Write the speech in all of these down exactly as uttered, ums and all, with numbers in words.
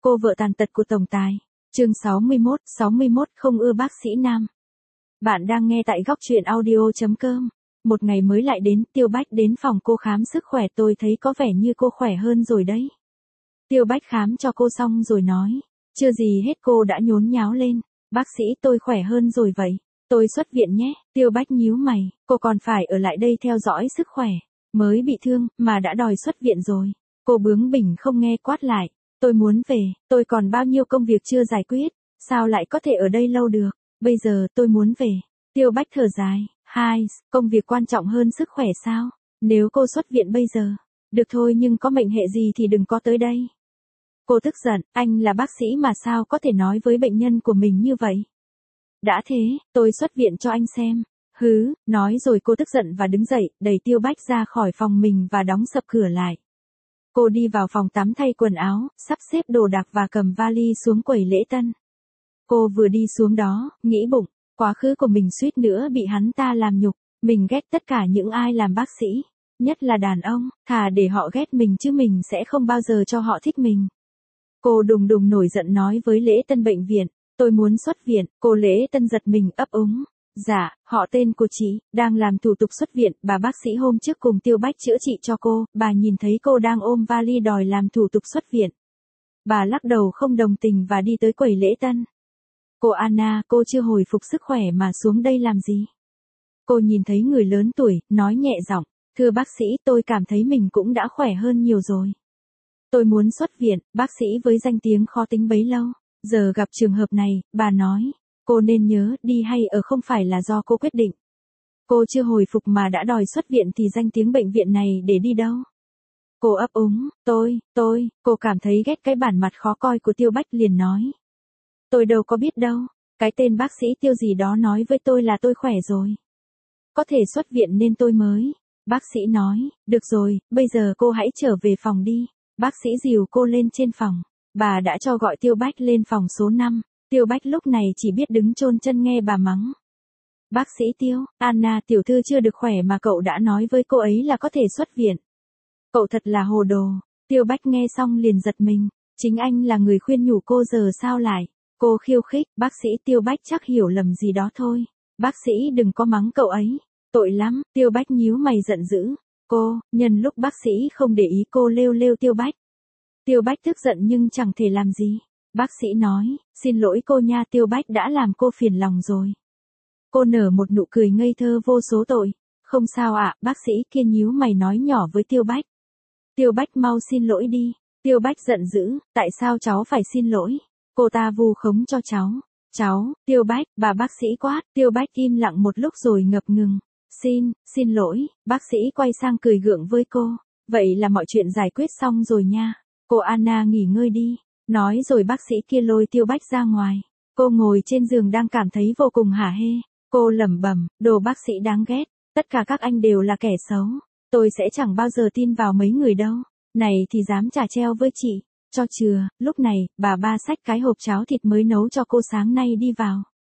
Cô vợ tàn tật của tổng tài. Chương sáu mươi mốt, sáu mươi mốt không ưa bác sĩ nam. Bạn đang nghe tại góc truyện audio chấm com. Một ngày mới lại đến, Tiêu Bách đến phòng cô khám sức khỏe, tôi thấy có vẻ như cô khỏe hơn rồi đấy. Tiêu Bách khám cho cô xong rồi nói. Chưa gì hết cô đã nhốn nháo lên. Bác sĩ, tôi khỏe hơn rồi vậy. Tôi xuất viện nhé. Tiêu Bách nhíu mày, cô còn phải ở lại đây theo dõi sức khỏe. Mới bị thương, mà đã đòi xuất viện rồi. Cô bướng bỉnh không nghe, quát lại. Tôi muốn về, tôi còn bao nhiêu công việc chưa giải quyết, sao lại có thể ở đây lâu được, bây giờ tôi muốn về. Tiêu Bách thở dài, hai, công việc quan trọng hơn sức khỏe sao, nếu cô xuất viện bây giờ, được thôi nhưng có mệnh hệ gì thì đừng có tới đây. Cô tức giận, anh là bác sĩ mà sao có thể nói với bệnh nhân của mình như vậy. Đã thế, tôi xuất viện cho anh xem. Hứ, nói rồi cô tức giận và đứng dậy, đẩy Tiêu Bách ra khỏi phòng mình và đóng sập cửa lại. Cô đi vào phòng tắm thay quần áo, sắp xếp đồ đạc và cầm vali xuống quầy lễ tân. Cô vừa đi xuống đó, nghĩ bụng, quá khứ của mình suýt nữa bị hắn ta làm nhục, mình ghét tất cả những ai làm bác sĩ, nhất là đàn ông, thà để họ ghét mình chứ mình sẽ không bao giờ cho họ thích mình. Cô đùng đùng nổi giận nói với lễ tân bệnh viện, tôi muốn xuất viện, cô lễ tân giật mình ấp úng. Dạ, họ tên của chị, đang làm thủ tục xuất viện, bà bác sĩ hôm trước cùng Tiêu Bách chữa trị cho cô, bà nhìn thấy cô đang ôm vali đòi làm thủ tục xuất viện. Bà lắc đầu không đồng tình và đi tới quầy lễ tân. Cô Anna, cô chưa hồi phục sức khỏe mà xuống đây làm gì? Cô nhìn thấy người lớn tuổi, nói nhẹ giọng, thưa bác sĩ, tôi cảm thấy mình cũng đã khỏe hơn nhiều rồi. Tôi muốn xuất viện, bác sĩ với danh tiếng khó tính bấy lâu, giờ gặp trường hợp này, bà nói. Cô nên nhớ, đi hay ở không phải là do cô quyết định. Cô chưa hồi phục mà đã đòi xuất viện thì danh tiếng bệnh viện này để đi đâu? Cô ấp úng, tôi, tôi, cô cảm thấy ghét cái bản mặt khó coi của Tiêu Bách liền nói. Tôi đâu có biết đâu, cái tên bác sĩ Tiêu gì đó nói với tôi là tôi khỏe rồi. Có thể xuất viện nên tôi mới. Bác sĩ nói, được rồi, bây giờ cô hãy trở về phòng đi. Bác sĩ dìu cô lên trên phòng. Bà đã cho gọi Tiêu Bách lên phòng số năm. Tiêu Bách lúc này chỉ biết đứng chôn chân nghe bà mắng. Bác sĩ Tiêu, Anna tiểu thư chưa được khỏe mà cậu đã nói với cô ấy là có thể xuất viện. Cậu thật là hồ đồ. Tiêu Bách nghe xong liền giật mình. Chính anh là người khuyên nhủ cô giờ sao lại. Cô khiêu khích, bác sĩ Tiêu Bách chắc hiểu lầm gì đó thôi. Bác sĩ đừng có mắng cậu ấy. Tội lắm, Tiêu Bách nhíu mày giận dữ. Cô, nhân lúc bác sĩ không để ý cô lêu lêu Tiêu Bách. Tiêu Bách tức giận nhưng chẳng thể làm gì. Bác sĩ nói, xin lỗi cô nha, Tiêu Bách đã làm cô phiền lòng rồi. Cô nở một nụ cười ngây thơ vô số tội. Không sao ạ, bác sĩ kia nhíu mày nói nhỏ với Tiêu Bách. Tiêu Bách mau xin lỗi đi. Tiêu Bách giận dữ, tại sao cháu phải xin lỗi? Cô ta vu khống cho cháu. Cháu, Tiêu Bách, bà bác sĩ quát. Tiêu Bách im lặng một lúc rồi ngập ngừng. Xin, xin lỗi, bác sĩ quay sang cười gượng với cô. Vậy là mọi chuyện giải quyết xong rồi nha. Cô Anna nghỉ ngơi đi. Nói rồi bác sĩ kia lôi Tiêu Bách ra ngoài. Cô ngồi trên giường đang cảm thấy vô cùng hả hê. Cô lẩm bẩm, đồ bác sĩ đáng ghét. Tất cả các anh đều là kẻ xấu. Tôi sẽ chẳng bao giờ tin vào mấy người đâu. Này thì dám trả treo với chị. Cho chừa, lúc này, bà ba xách cái hộp cháo thịt mới nấu cho cô sáng nay đi vào.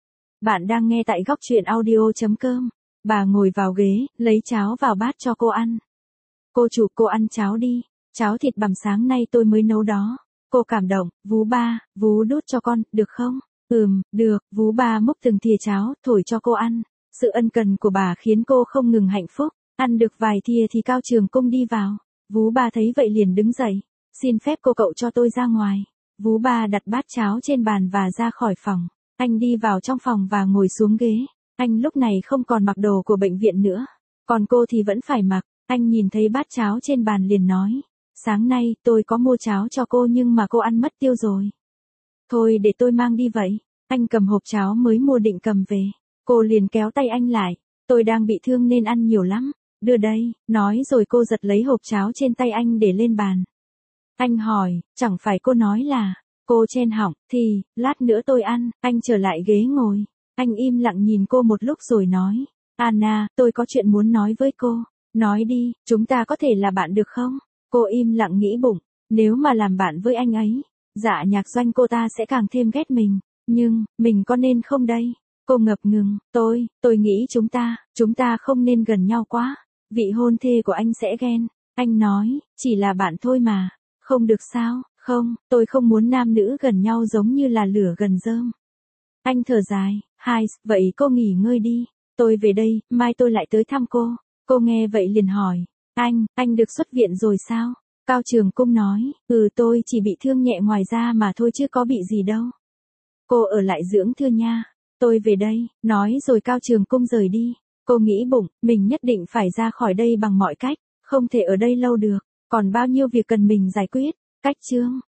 Bạn đang nghe tại góc truyện audio chấm com. Bà ngồi vào ghế, lấy cháo vào bát cho cô ăn. Cô chủ, cô ăn cháo đi. Cháo thịt bằm sáng nay tôi mới nấu đó. Cô cảm động, Vú ba, Vú đút cho con, được không? Ừm, được, Vú ba múc từng thìa cháo, thổi cho cô ăn. Sự ân cần của bà khiến cô không ngừng hạnh phúc. Ăn được vài thìa thì Cao Trường Cung đi vào. Vú ba thấy vậy liền đứng dậy. Xin phép cô cậu cho tôi ra ngoài. Vú ba đặt bát cháo trên bàn và ra khỏi phòng. Anh đi vào trong phòng và ngồi xuống ghế. Anh lúc này không còn mặc đồ của bệnh viện nữa. Còn cô thì vẫn phải mặc. Anh nhìn thấy bát cháo trên bàn liền nói. Sáng nay, tôi có mua cháo cho cô nhưng mà cô ăn mất tiêu rồi. Thôi để tôi mang đi vậy. Anh cầm hộp cháo mới mua định cầm về. Cô liền kéo tay anh lại. Tôi đang bị thương nên ăn nhiều lắm. Đưa đây, nói rồi cô giật lấy hộp cháo trên tay anh để lên bàn. Anh hỏi, chẳng phải cô nói là, cô chen họng, thì, lát nữa tôi ăn, anh trở lại ghế ngồi. Anh im lặng nhìn cô một lúc rồi nói. Anna, tôi có chuyện muốn nói với cô. Nói đi, chúng ta có thể là bạn được không? Cô im lặng nghĩ bụng, nếu mà làm bạn với anh ấy, Dạ Nhạc Doanh cô ta sẽ càng thêm ghét mình. Nhưng, mình có nên không đây? Cô ngập ngừng, tôi, tôi nghĩ chúng ta, chúng ta không nên gần nhau quá. Vị hôn thê của anh sẽ ghen. Anh nói, chỉ là bạn thôi mà. Không được sao, Không, tôi không muốn nam nữ gần nhau giống như là lửa gần rơm. Anh thở dài, hai, vậy cô nghỉ ngơi đi. Tôi về đây, mai tôi lại tới thăm cô. Cô nghe vậy liền hỏi, anh, anh được xuất viện rồi sao? Cao Trường Cung nói, ừ tôi chỉ bị thương nhẹ ngoài da mà thôi chứ có bị gì đâu. Cô ở lại dưỡng thương nha. Tôi về đây, nói rồi Cao Trường Cung rời đi. Cô nghĩ bụng, mình nhất định phải ra khỏi đây bằng mọi cách, không thể ở đây lâu được, còn bao nhiêu việc cần mình giải quyết. Cách chương